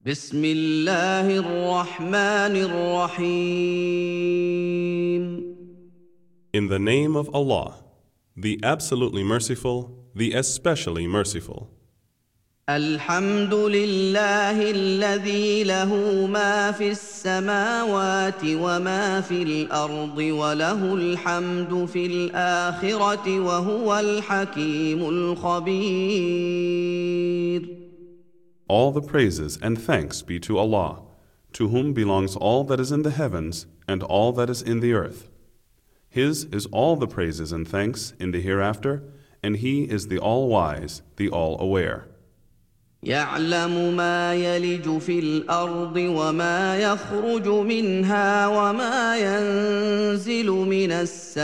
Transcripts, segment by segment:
بسم الله الرحمن الرحيم. In the name of Allah, the absolutely merciful, the especially merciful. الحمد لله الذي له ما في السماوات وما في الأرض وله الحمد في الآخرة وهو الحكيم الخبير. All the praises and thanks be to Allah, to whom belongs all that is in the heavens and all that is in the earth. His is all the praises and thanks in the hereafter, and He is the all-wise, the all-aware. يعلم ما يلج في الأرض وما يخرج منها وما ينزل من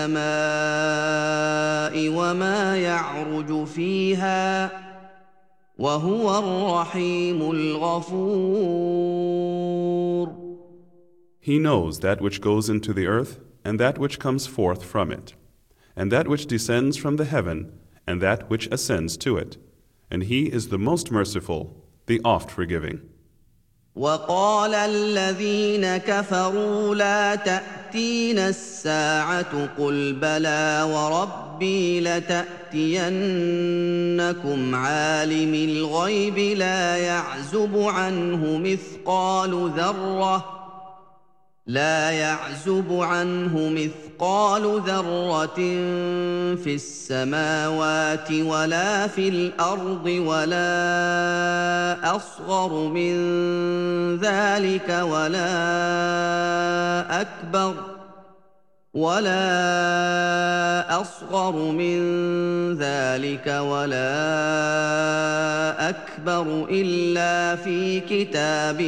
السماء وما يعرج فيها وهو الرحيم الغفور. He knows that which goes into the earth and that which comes forth from it, and that which descends from the heaven and that which ascends to it. And He is the most merciful, the oft forgiving. وقال الذين كفروا لا تأتينا الساعة قل بلى وربي لتأتينكم عالم الغيب لا يعزب عنه مثقال ذرة في السماوات ولا في الأرض ولا أصغر من ذلك ولا أكبر إلا في كتاب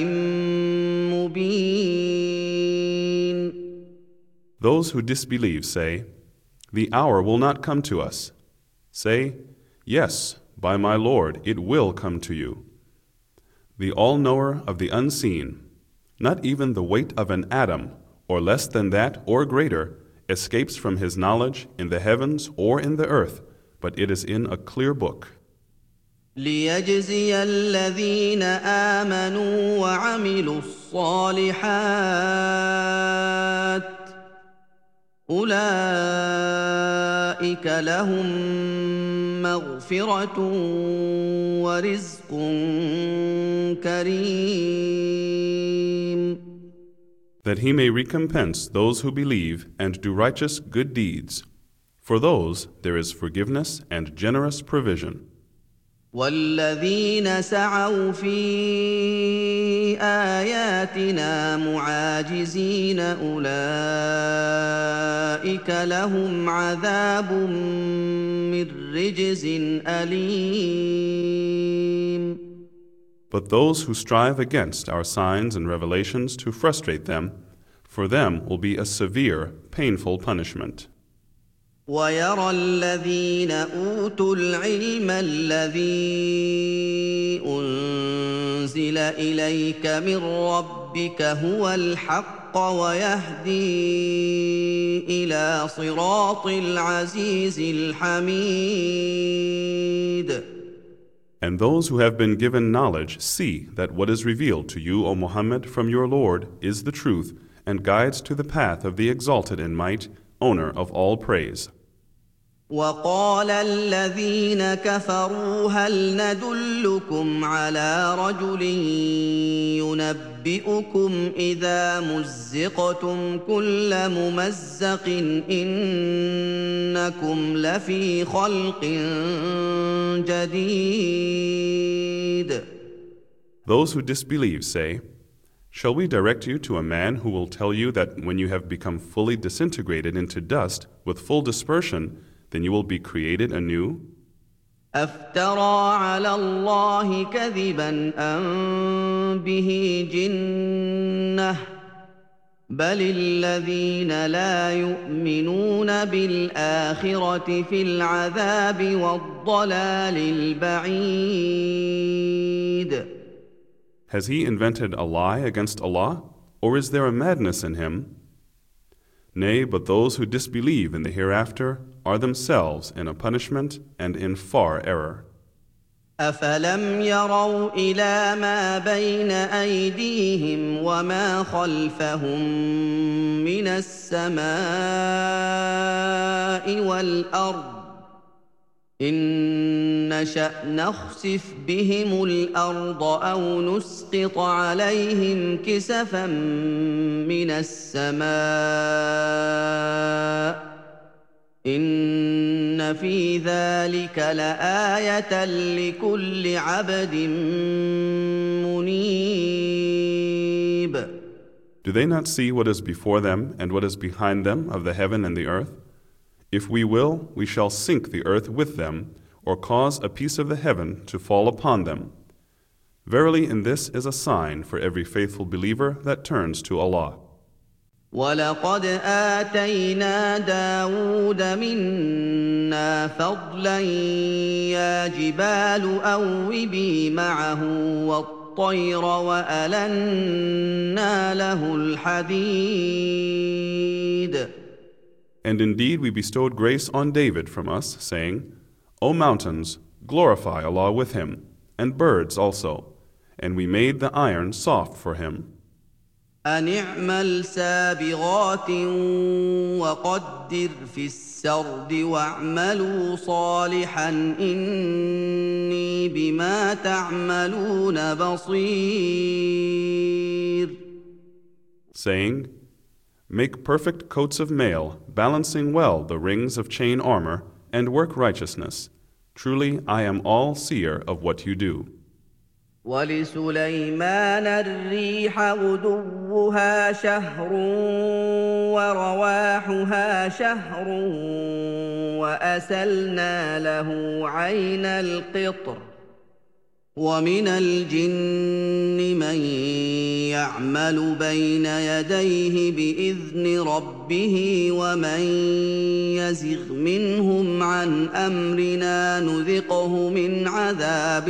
مبين. Those who disbelieve say, "The hour will not come to us." Say, "Yes, by my Lord, it will come to you." The all-knower of the unseen, not even the weight of an atom, or less than that or greater, escapes from His knowledge in the heavens or in the earth, but it is in a clear book. ليجزي الذين آمنوا وعملوا الصالحات أولئك لهم مغفرة ورزق كريم. That He may recompense those who believe and do righteous good deeds. For those there is forgiveness and generous provision. والذين سعوا في آياتنا معاجزين أولئك لهم عذاب من رجز أليم. But those who strive against our signs and revelations to frustrate them, for them will be a severe, painful punishment. ويرى الذين أوتوا العلم الذي أنزل إليك من ربك هو الحق ويهدي إلى صراط العزيز الحميد. And those who have been given knowledge see that what is revealed to you, O Muhammad, from your Lord is the truth and guides to the path of the exalted in might, owner of all praise. وقال الذين كفروا هل ندلكم على رجل ينبئكم إذا مزقتم كل ممزق إنكم لفي خلق جديد. Those who disbelieve say, "Shall we direct you to a man who will tell you that when you have become fully disintegrated into dust with full dispersion, then you will be created anew?" أفترى على الله كذبا أم به جنة بل الذين لا يؤمنون بالآخرة في العذاب والضلال البعيد. Has he invented a lie against Allah, or is there a madness in him? Nay, but those who disbelieve in the hereafter are themselves in a punishment and in far error. أفلم يروا إلى ما بين أيديهم وما خلفهم من السماء والأرض إن نشأ نخسف بهم الأرض أو نسقط عليهم كسفا من السماء إن في ذلك لآية لكل عبد منيب. Do they not see what is before them and what is behind them of the heaven and the earth? If we will, we shall sink the earth with them, or cause a piece of the heaven to fall upon them. Verily, in this is a sign for every faithful believer that turns to Allah. وَلَقَدْ آتَيْنَا دَاوُودَ مِنَّا فَضْلًا يَا جِبَالُ أَوِّبِي مَعَهُ وَالطَّيْرَ وَأَلَنَّا لَهُ الْحَدِيدَ. And indeed we bestowed grace on David from us, saying, O mountains, glorify Allah with him, and birds also, and we made the iron soft for him. أن اعمل سابغات وقدر في السرد واعملوا صالحا إني بما تعملون بصير. Saying, make perfect coats of mail, balancing well the rings of chain armor, and work righteousness. Truly, I am all-seer of what you do. ولسليمان الريح غدوها شهر ورواحها شهر وأسلنا له عين القطر ومن الجن من يعمل بين يديه بإذن ربه ومن يزغ منهم عن أمرنا نذقه من عذاب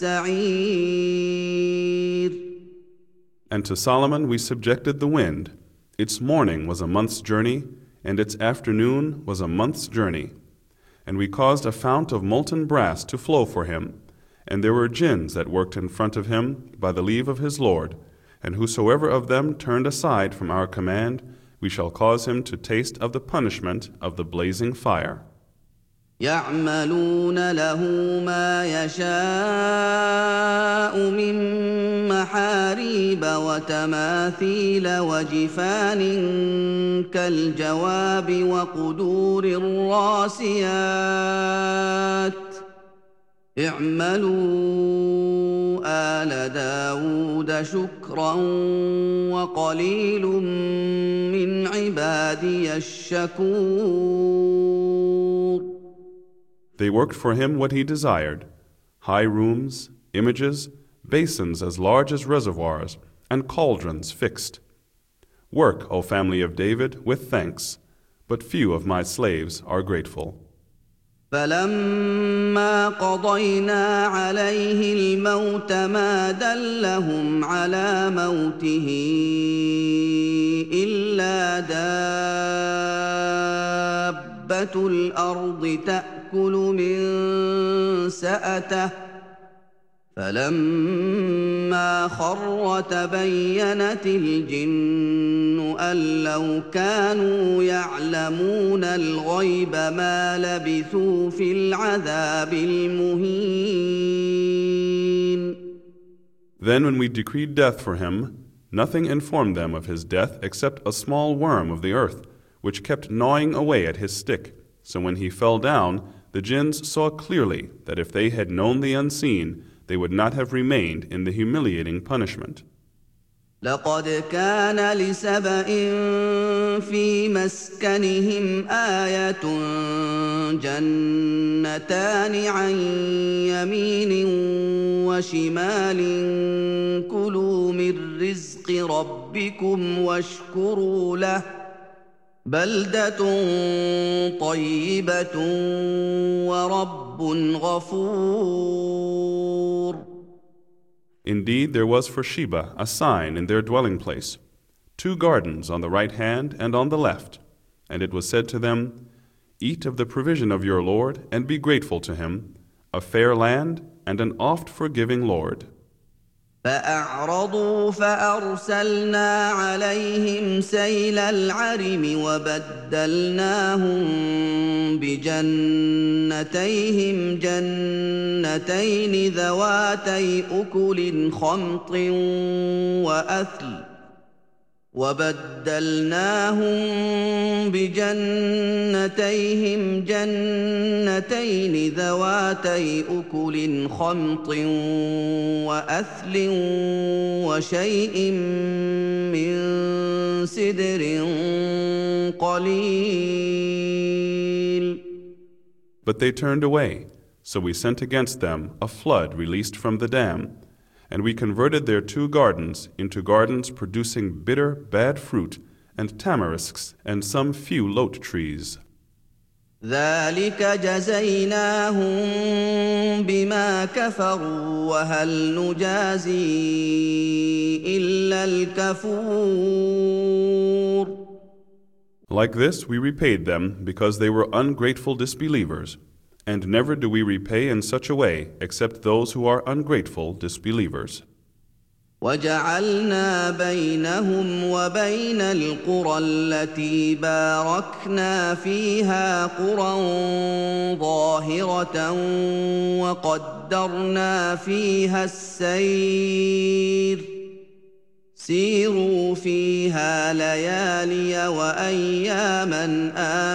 السعير. And to Solomon we subjected the wind. Its morning was a month's journey, and its afternoon was a month's journey. And we caused a fount of molten brass to flow for him. And there were jinns that worked in front of him by the leave of his Lord, and whosoever of them turned aside from our command, we shall cause him to taste of the punishment of the blazing fire. يعملون له ما يشاء من محاريب وتماثيل وجفان كالجواب وقدور الراسيات اعملوا آل داود شكرا وقليل من عبادي الشكور. They worked for him what he desired, high rooms, images, basins as large as reservoirs, and cauldrons fixed. Work, O family of David, with thanks, but few of my slaves are grateful. فلما قضينا عليه الموت ما دلهم على موته إلا دابة الأرض تأكل من سأته فلما خر تبينت الجن أن لو كانوا يعلمون الغيب ما لبثوا في العذاب المهين. Then when we decreed death for him, nothing informed them of his death except a small worm of the earth, which kept gnawing away at his stick. So when he fell down, the jinns saw clearly that if they had known the unseen, they would not have remained in the humiliating punishment. لقد كان لسبإ في مسكنهم آية جنتان عن يمين وشمال كلوا من رزق ربكم واشكروا له بلدة طيبة ورب غفور. Indeed, there was for Sheba a sign in their dwelling place, 2 gardens on the right hand and on the left. And it was said to them, Eat of the provision of your Lord and be grateful to him, a fair land and an oft-forgiving Lord. فأعرضوا فأرسلنا عليهم سيل العرم وبدلناهم بجنتيهم جنتين ذواتي أكل خمط وأثل وشيء من سدر قليل. But they turned away, so we sent against them a flood released from the dam, and we converted their 2 gardens into gardens producing bitter, bad fruit, and tamarisks, and some few lote trees. ذلك جزيناهم بما كفروا وهل نجازي إلا الكفور. Like this we repaid them because they were ungrateful disbelievers, and never do we repay in such a way except those who are ungrateful disbelievers. وجعلنا بينهم وبين القرى التي باركنا فيها قرى ظاهرة وقدرنا فيها السير سيروا فيها ليالي وأياما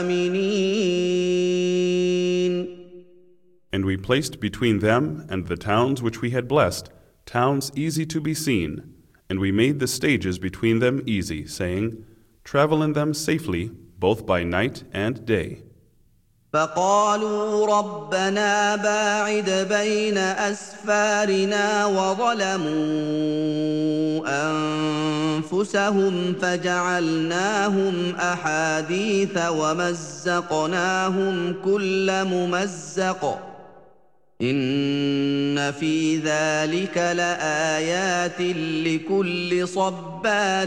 آمنين. And we placed between them and the towns which we had blessed towns easy to be seen, and we made the stages between them easy, saying, travel in them safely, both by night and day. فقالوا ربنا باعد بين أسفارنا وظلموا أنفسهم فجعلناهم أحاديث ومزقناهم كل ممزق إن في ذلك لآيات لكل صبار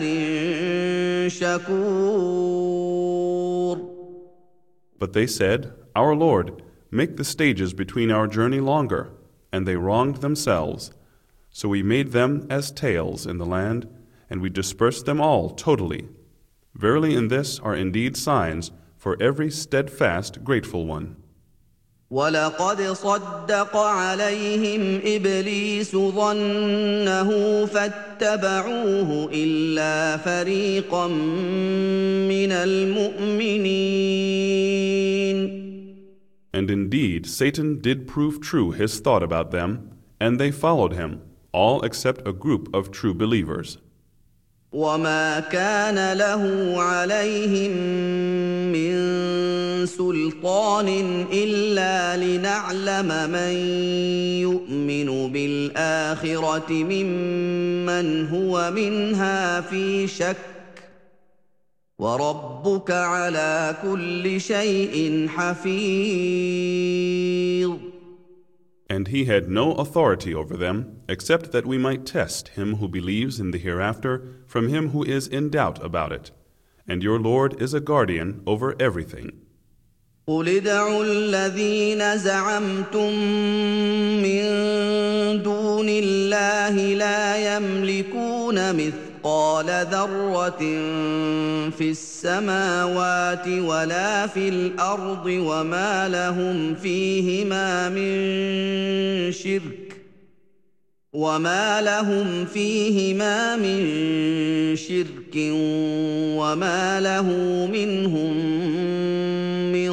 شكور. But they said, Our Lord, make the stages between our journey longer, and they wronged themselves. So we made them as tales in the land, and we dispersed them all totally. Verily in this are indeed signs for every steadfast, grateful one. وَلَقَدْ صَدَّقَ عَلَيْهِمْ إِبْلِيسُ ظَنَّهُ فَاتَّبَعُوهُ إِلَّا فَرِيقًا مِّنَ الْمُؤْمِنِينَ. And indeed Satan did prove true his thought about them, and they followed him, all except a group of true believers. وَمَا كَانَ لَهُ عَلَيْهِم مِّن سُلْطَانٍ إِلَّا لِنَعْلَمَ مَن يُؤْمِنُ بِالْآخِرَةِ مِمَّنْ هُوَ مِنْهَا فِي شَكٍّ وَرَبُّكَ عَلَىٰ كُلِّ شَيْءٍ حَفِيظٌ. And he had no authority over them, except that we might test him who believes in the hereafter from him who is in doubt about it. And your Lord is a guardian over everything. قُلِ ادْعُوا الَّذِينَ زَعَمْتُم مِّن دُونِ اللَّهِ لَا يَمْلِكُونَ مثقال ذرة في السماوات ولا في الأرض وما لهم فيهما من شرك وما له منهم من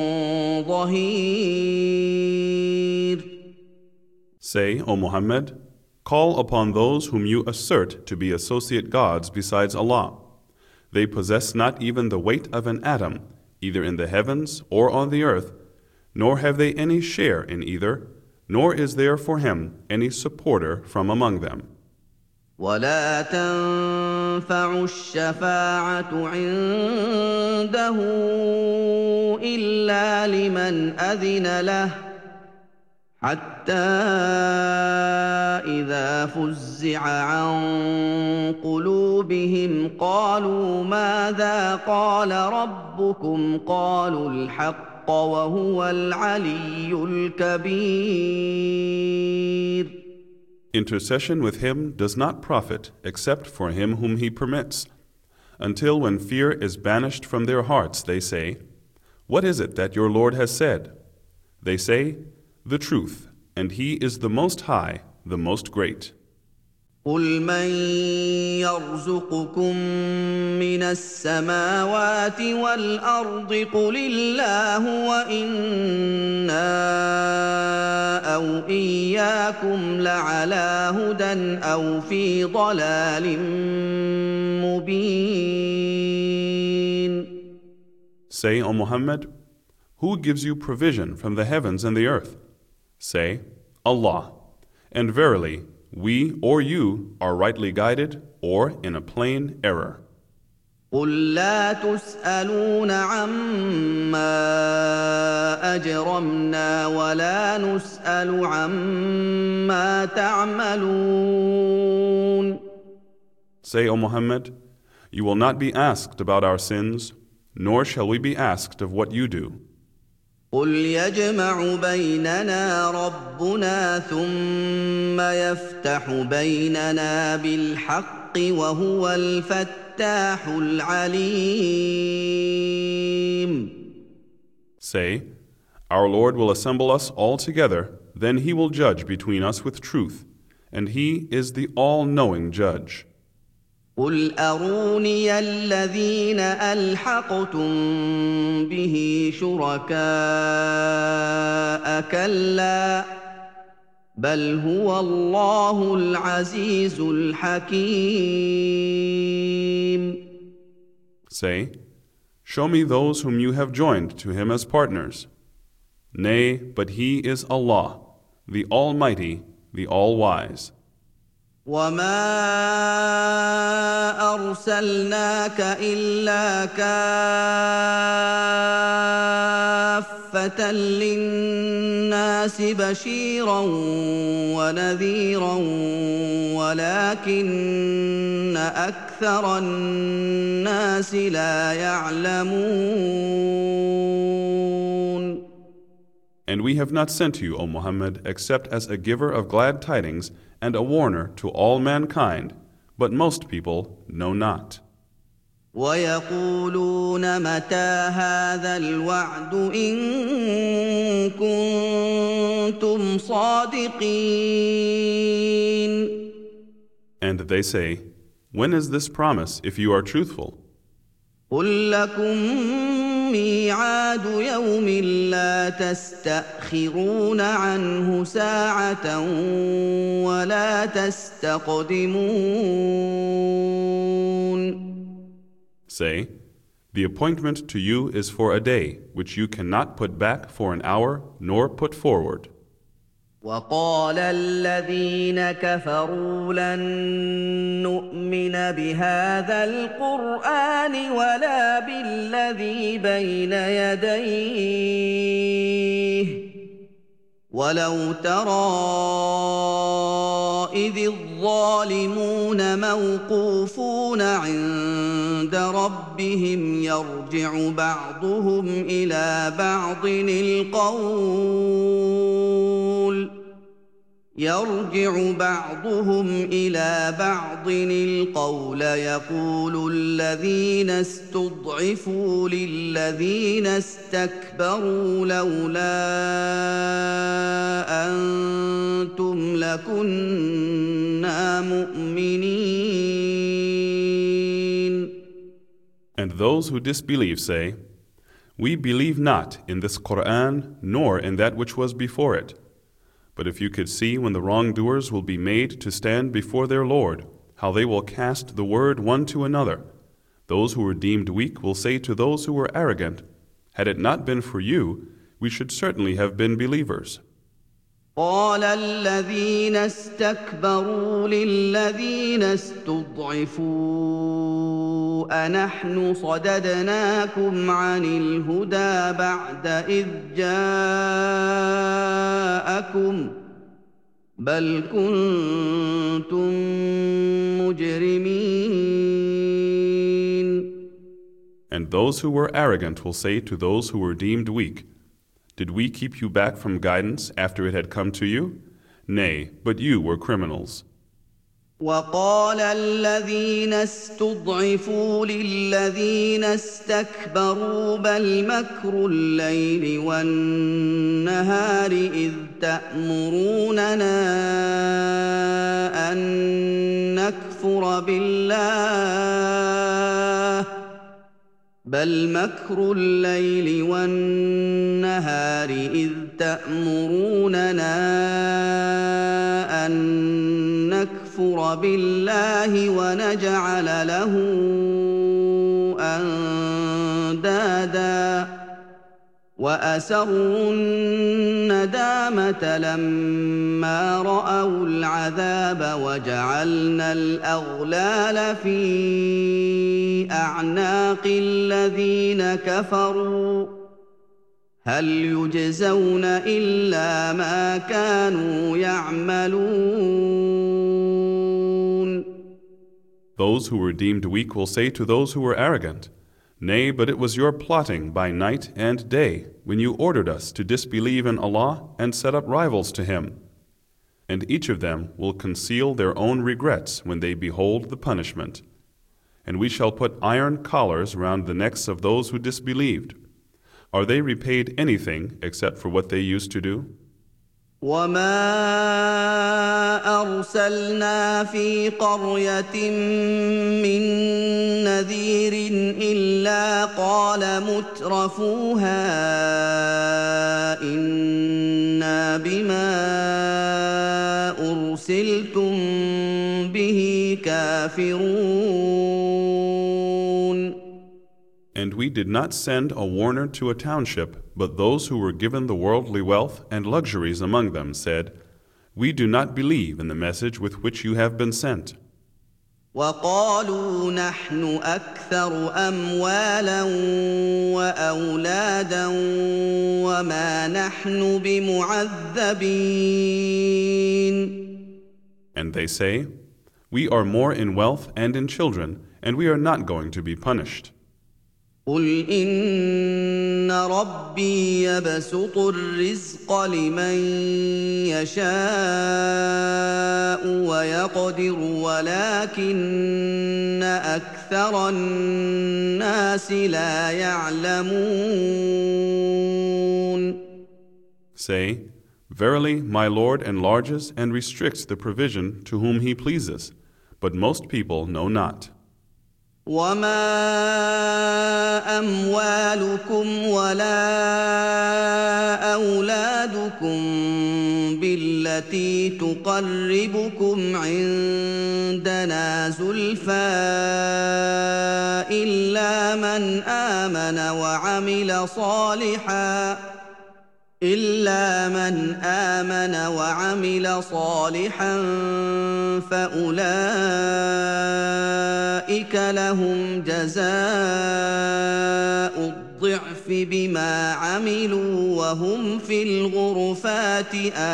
ظهير. Say, O Muhammad, call upon those whom you assert to be associate gods besides Allah. They possess not even the weight of an atom, either in the heavens or on the earth, nor have they any share in either, nor is there for him any supporter from among them. ولا تنفع الشفاعة عنده إلا لمن أذن له حتى إذا فزع عن قلوبهم قالوا ماذا قال ربكم قالوا الحق وهو العلي الكبير. Intercession with him does not profit except for him whom he permits, until when fear is banished from their hearts they say, "What is it that your Lord has said?" They say, "The truth, and he is the Most High, the Most Great." قل من يرزقكم من السماوات والأرض قل الله وإنا أو إياكم لعلى هدى أو في ضلال مبين. Say, O Muhammad, who gives you provision from the heavens and the earth? Say, Allah, and verily, we or you are rightly guided or in a plain error. قل لا تسألون عما أجرمنا ولا نسأل عما تعملون. Say, O Muhammad, you will not be asked about our sins, nor shall we be asked of what you do. قل يجمع بيننا ربنا ثم يفتح بيننا بالحق وهو الفتاح العليم. Say, our Lord will assemble us all together, then he will judge between us with truth, and he is the all-knowing judge. قل أروني الذين ألحقتم به شركاء كلا بل هو الله العزيز الحكيم. Say, show me those whom you have joined to him as partners. Nay, but he is Allah, the Almighty, the All-Wise. وما أرسلناك إلا كافة للناس بشيرا ونذيرا ولكن أكثر الناس لا يعلمون. And we have not sent you, O Muhammad, except as a giver of glad tidings and a warner to all mankind, but most people know not. ويقولون متى هذا الوعد إن كنتم صادقين. And they say, when is this promise if you are truthful? قل لكم ميعاد يوم لا تستأخرون عنه ساعة ولا تستقدمون. Say, the appointment to you is for a day which you cannot put back for an hour nor put forward. وقال الذين كفروا لن نؤمن بهذا القرآن ولا بالذي بين يديه ولو ترى إذ الظالمون موقوفون عند ربهم يرجع بعضهم إلى بعض القول يقول الذين استضعفوا للذين استكبروا لولا أنتم لكنا مؤمنين. And those who disbelieve say, we believe not in this Qur'an nor in that which was before it. But if you could see when the wrongdoers will be made to stand before their Lord, how they will cast the word one to another, those who were deemed weak will say to those who were arrogant, had it not been for you, we should certainly have been believers. قال الذين استكبروا للذين استضعفوا أنحن صددناكم عن الهدى بعد إذ جاءكم بل كنتم مجرمين. And those who were arrogant will say to those who were deemed weak, Did we keep you back from guidance after it had come to you? Nay, but you were criminals. وقال الذين استضعفوا للذين استكبروا بل مكر الليل والنهار إذ تأمروننا أن نكفر بالله بل مكر الليل والنهار إذ تأمروننا أن نكفر بالله ونجعل له أندادا وأسروا الندامة لما رأوا العذاب وجعلنا الأغلال في أعناق الذين كفروا هل يجزون إلا ما كانوا يعملون. Those who were deemed weak will say to those who were arrogant, Nay, but it was your plotting by night and day when you ordered us to disbelieve in Allah and set up rivals to Him. And each of them will conceal their own regrets when they behold the punishment. And we shall put iron collars round the necks of those who disbelieved. Are they repaid anything except for what they used to do? وما أرسلنا في قرية من نذير إلا قال مترفوها إنا بما أرسلتم به كافرون. And we did not send a warner to a township, but those who were given the worldly wealth and luxuries among them said, We do not believe in the message with which you have been sent. وقالوا نحن أكثر أموالا وأولادا وما نحن بمعذبين. And they say, We are more in wealth and in children, and we are not going to be punished. قل إن ربي يبسط الرزق لمن يشاء ويقدر ولكن أكثر الناس لا يعلمون. Say, Verily, my Lord enlarges and restricts the provision to whom He pleases, but most people know not. وما أموالكم ولا أولادكم بالتي تقربكم عندنا زلفى إلا من آمن وعمل صالحا فأولئك لهم جزاء الضعف بما عملوا وهم في الغرفات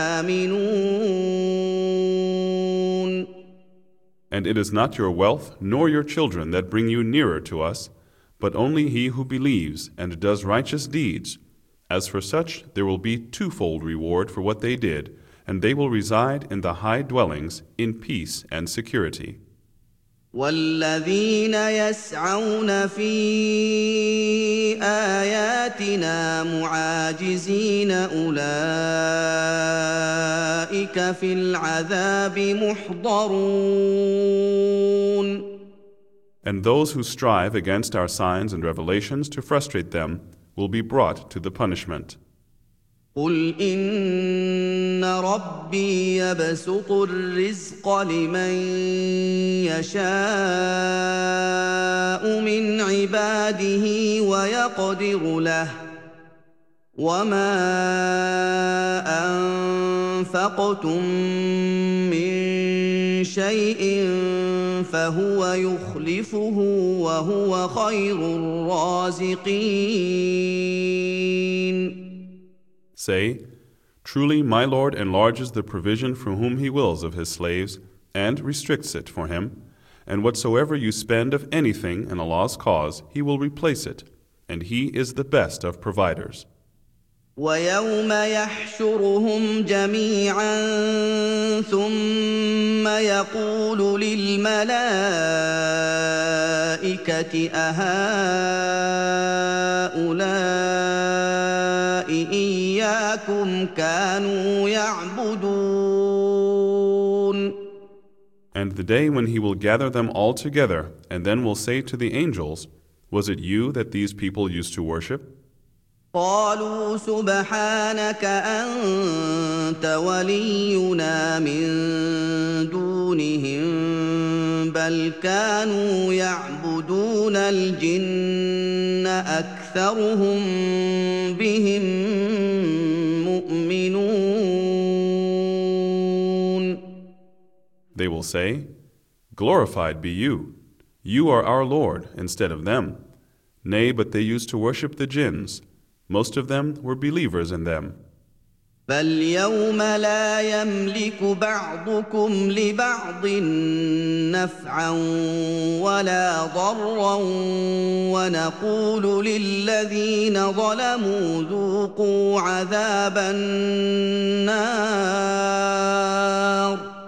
آمنون. And it is not your wealth nor your children that bring you nearer to us, but only he who believes and does righteous deeds. As for such, there will be twofold reward for what they did, and they will reside in the high dwellings in peace and security. والذين يسعون في آياتنا معاجزين أولئك في العذاب محضرون. And those who strive against our signs and revelations to frustrate them will be brought to the punishment. قل إن ربي يبسط الرزق لمن يشاء من عباده ويقدر له وما أنفقتم من شيء فهو يخلفه وهو خير الرازقين. Say, Truly my Lord enlarges the provision from whom He wills of His slaves, and restricts it for him, and whatsoever you spend of anything in Allah's cause, He will replace it, and He is the best of providers. ويوم يحشرهم جميعا ثم يقول للملائكة أهؤلاء إياكم كانوا يعبدون. And the day when he will gather them all together, and then will say to the angels, was it you that these people used to worship? قالوا سبحانك أنت ولينا من دونهم بل كانوا يعبدون الجن أكثرهم بهم مؤمنون. They will say, glorified be you. You are our Lord instead of them. Nay, but they used to worship the jinns. Most of them were believers in them. فاليوم لا يملك بعضكم لبعض نفعا ولا ضرا ونقول للذين ظلموا ذوقوا عذاب النار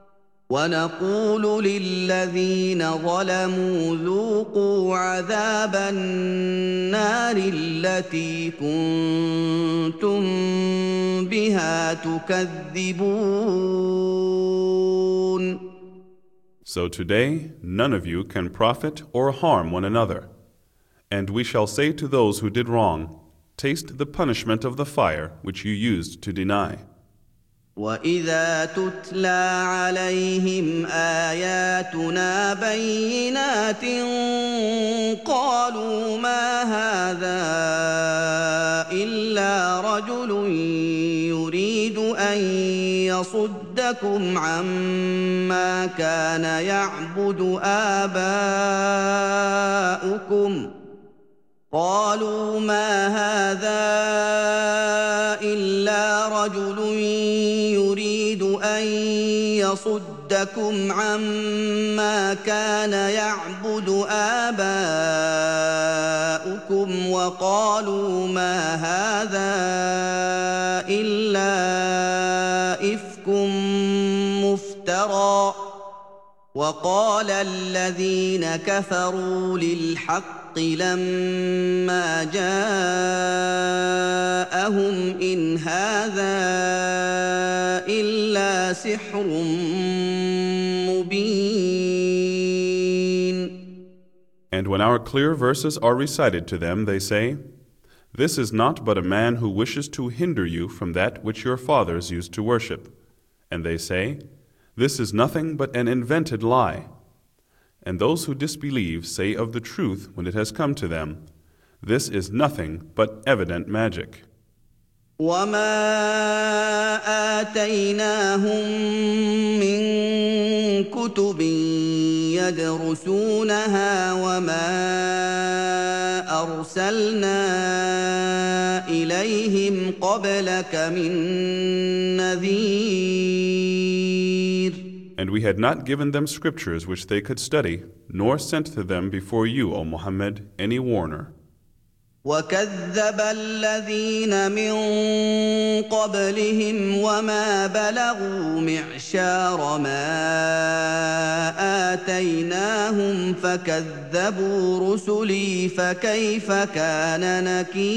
ونقول للذين ظلموا ذوقوا عذاب النار التي كنتم بها تكذبون. So today none of you can profit or harm one another. And we shall say to those who did wrong, taste the punishment of the fire which you used to deny. وَإِذَا تُتْلَىٰ عَلَيْهِمْ آيَاتُنَا بَيِّنَاتٍ قَالُوا مَا هَٰذَا إِلَّا رَجُلٌ يُرِيدُ أَن يَصُدَّكُمْ عَمَّا كَانَ يَعْبُدُ آبَاؤُكُمْ قالوا ما هذا إلا رجل يريد أن يصدكم عما كان يعبد آباؤكم وقالوا ما هذا إلا إفك مفترى وقال الذين كفروا للحق لما جاءهم إن هذا إلا سحر مبين. And when our clear verses are recited to them, they say, this is not but a man who wishes to hinder you from that which your fathers used to worship. And they say, this is nothing but an invented lie. And those who disbelieve say of the truth when it has come to them, this is nothing but evident magic. وَمَا آتَيْنَاهُم مِّن كُتُبٍ يَدْرُسُونَهَا وَمَا أَرْسَلْنَا إِلَيْهِمْ قَبْلَكَ مِن نَّذِيرٍ. And we had not given them scriptures which they could study, nor sent to them before you, O Muhammad, any warner. وَكَذَّبَ الَّذِينَ مِن قَبْلِهِمْ وَمَا بَلَغُوا مِعْشَارَ مَا آتَيْنَاهُمْ فَكَذَّبُوا رُسُلِي فَكَيْفَ كَانَ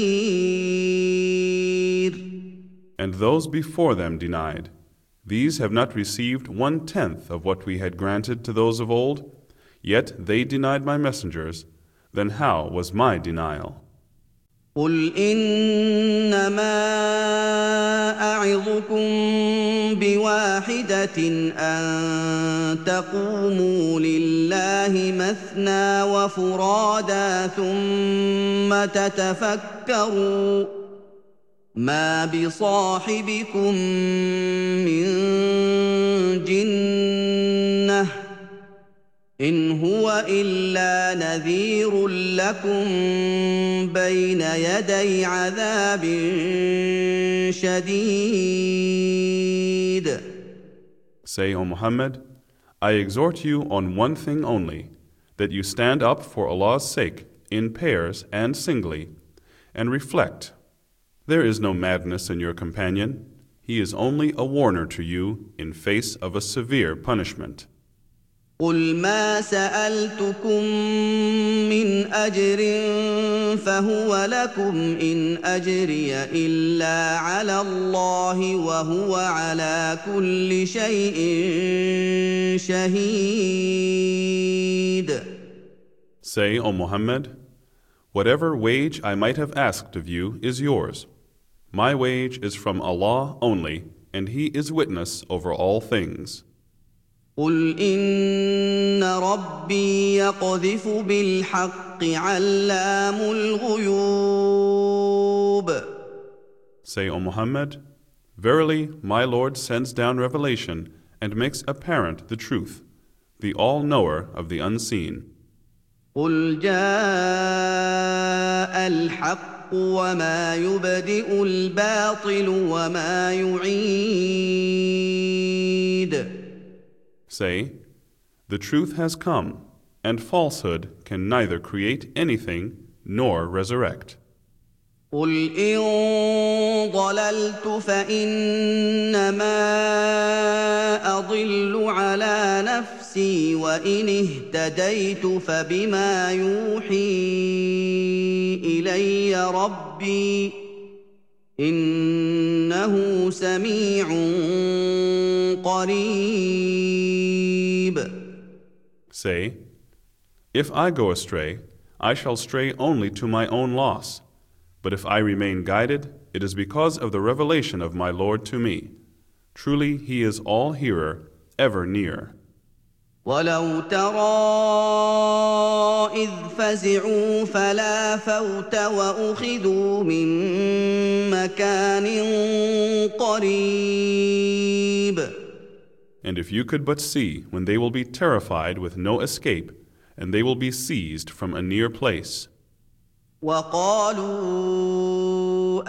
نَكِيرِ. And those before them denied. These have not received 1/10 of what we had granted to those of old, yet they denied my messengers. Then how was my denial? قُلْ إِنَّمَا أَعِظُكُم بِوَاحِدَةٍ أَن تَقُومُوا لِلَّهِ مَثْنَىٰ وَفُرَادَىٰ ثُمَّ تَتَفَكَّرُوا مَا بِصَاحِبِكُم مِّن جِنَّةٍ إِنْ هُوَ إِلَّا نَذِيرٌ لَّكُم بَيْنَ يَدَيْ عَذَابٍ شَدِيدٍ. Say, O Muhammad, I exhort you on one thing only, that you stand up for Allah's sake in pairs and singly, and reflect. There is no madness in your companion. He is only a warner to you in face of a severe punishment. قل ما سألتكم من أجر فهو لكم إن أجري إلا على الله وهو على كل شيء شهيد. Say, O Muhammad, whatever wage I might have asked of you is yours. My wage is from Allah only, and He is witness over all things. قل إن ربي يقذف بالحق علام الغيوب. Say, O Muhammad, verily my Lord sends down revelation and makes apparent the truth, the all-knower of the unseen. قل جاء الحق وما يبدئ الباطل وما يعيد. Say, the truth has come, and falsehood can neither create anything nor resurrect. قل إن ضللت فإنما أضل على نفسي وإن اهتديت فبما يوحي إلي ربي إنه سميع قريب. Say, if I go astray, I shall stray only to my own loss. But if I remain guided, it is because of the revelation of my Lord to me. Truly, He is all-hearer, ever near. ولو ترى إذ فزعوا فلا فوت وأخذوا من مكان قريب. And if you could but see when they will be terrified with no escape, and they will be seized from a near place. وقالوا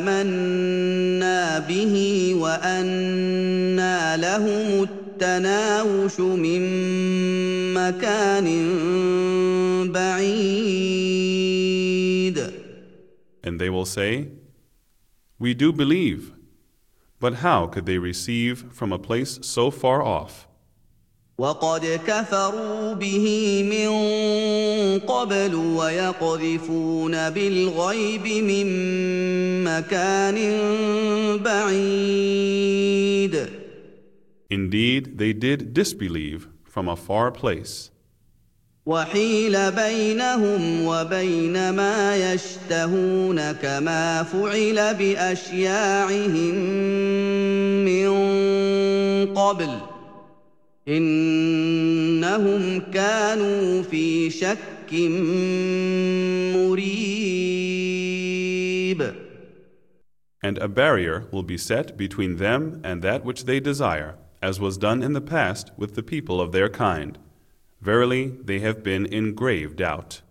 آمنا به وأنى لهم التناوش من مكان بعيد. And they will say, we do believe, but how could they receive from a place so far off? وقد كفروا به من قبل ويقذفون بالغيب من مكان بعيد. Indeed, they did disbelieve from a far place. وحيل بينهم وبين ما يشتهون كما فعل بأشياعهم من قبل إنهم كانوا في شك مريب. And a barrier will be set between them and that which they desire, as was done in the past with the people of their kind. Verily, they have been in grave doubt.